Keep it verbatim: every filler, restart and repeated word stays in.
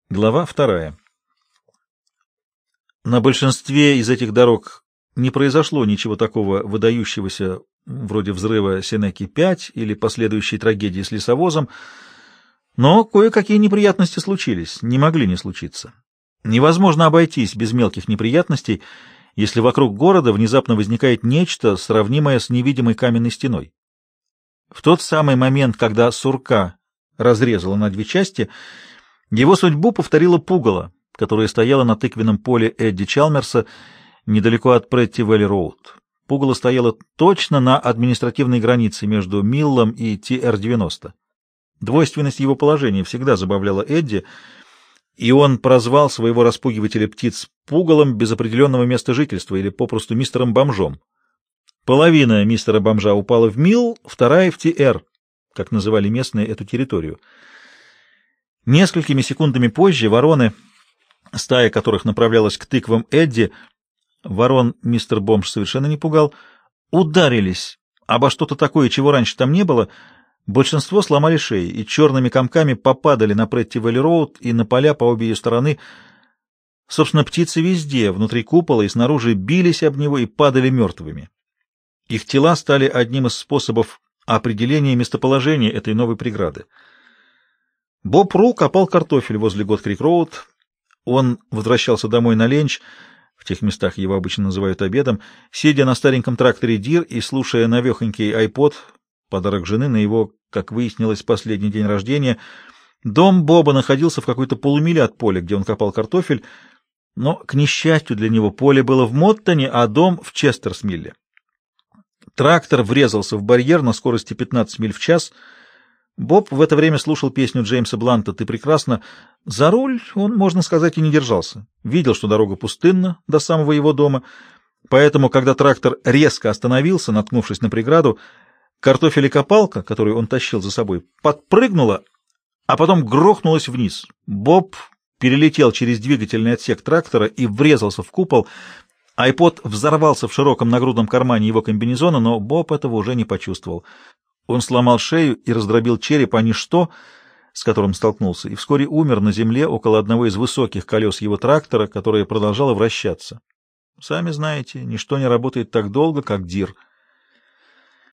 Глава вторая. На большинстве из этих дорог не произошло ничего такого выдающегося, вроде взрыва Сенеки пять или последующей трагедии с лесовозом, но кое-какие неприятности случились, не могли не случиться. Невозможно обойтись без мелких неприятностей, если вокруг города внезапно возникает нечто, сравнимое с невидимой каменной стеной. В тот самый момент, когда сурка разрезала на две части, его судьбу повторила пугало, которое стояло на тыквенном поле Эдди Чалмерса недалеко от Претти-Вэлли-Роуд. Пугало стояло точно на административной границе между Миллом и Ти Эр девяносто. Двойственность его положения всегда забавляла Эдди, и он прозвал своего распугивателя птиц пугалом без определенного места жительства или попросту мистером Бомжом. Половина мистера Бомжа упала в Милл, вторая — в Ти Эр, как называли местные эту территорию. Несколькими секундами позже вороны, стая которых направлялась к тыквам Эдди, ворон мистер Бомж совершенно не пугал, ударились обо что-то такое, чего раньше там не было. Большинство сломали шеи и черными комками попадали на Претти-Вэлли-Роуд и на поля по обе ее стороны. Собственно, птицы везде, внутри купола и снаружи, бились об него и падали мертвыми. Их тела стали одним из способов определения местоположения этой новой преграды. Боб Ру копал картофель возле Готт-Крик-Роуд. Он возвращался домой на ленч, в тех местах его обычно называют обедом, сидя на стареньком тракторе Дир и слушая навехонький айпод, подарок жены на его, как выяснилось, последний день рождения. Дом Боба находился в какой-то полумиле от поля, где он копал картофель, но, к несчастью для него, поле было в Моттоне, а дом в Честерсмилле. Трактор врезался в барьер на скорости пятнадцать миль в час. Боб в это время слушал песню Джеймса Бланта «Ты прекрасна». За руль он, можно сказать, и не держался. Видел, что дорога пустынна до самого его дома, поэтому, когда трактор резко остановился, наткнувшись на преграду, картофелекопалка, которую он тащил за собой, подпрыгнула, а потом грохнулась вниз. Боб перелетел через двигательный отсек трактора и врезался в купол. Айпод взорвался в широком нагрудном кармане его комбинезона, но Боб этого уже не почувствовал. Он сломал шею и раздробил череп о ничто, с которым столкнулся, и вскоре умер на земле около одного из высоких колес его трактора, которое продолжало вращаться. Сами знаете, ничто не работает так долго, как Дир.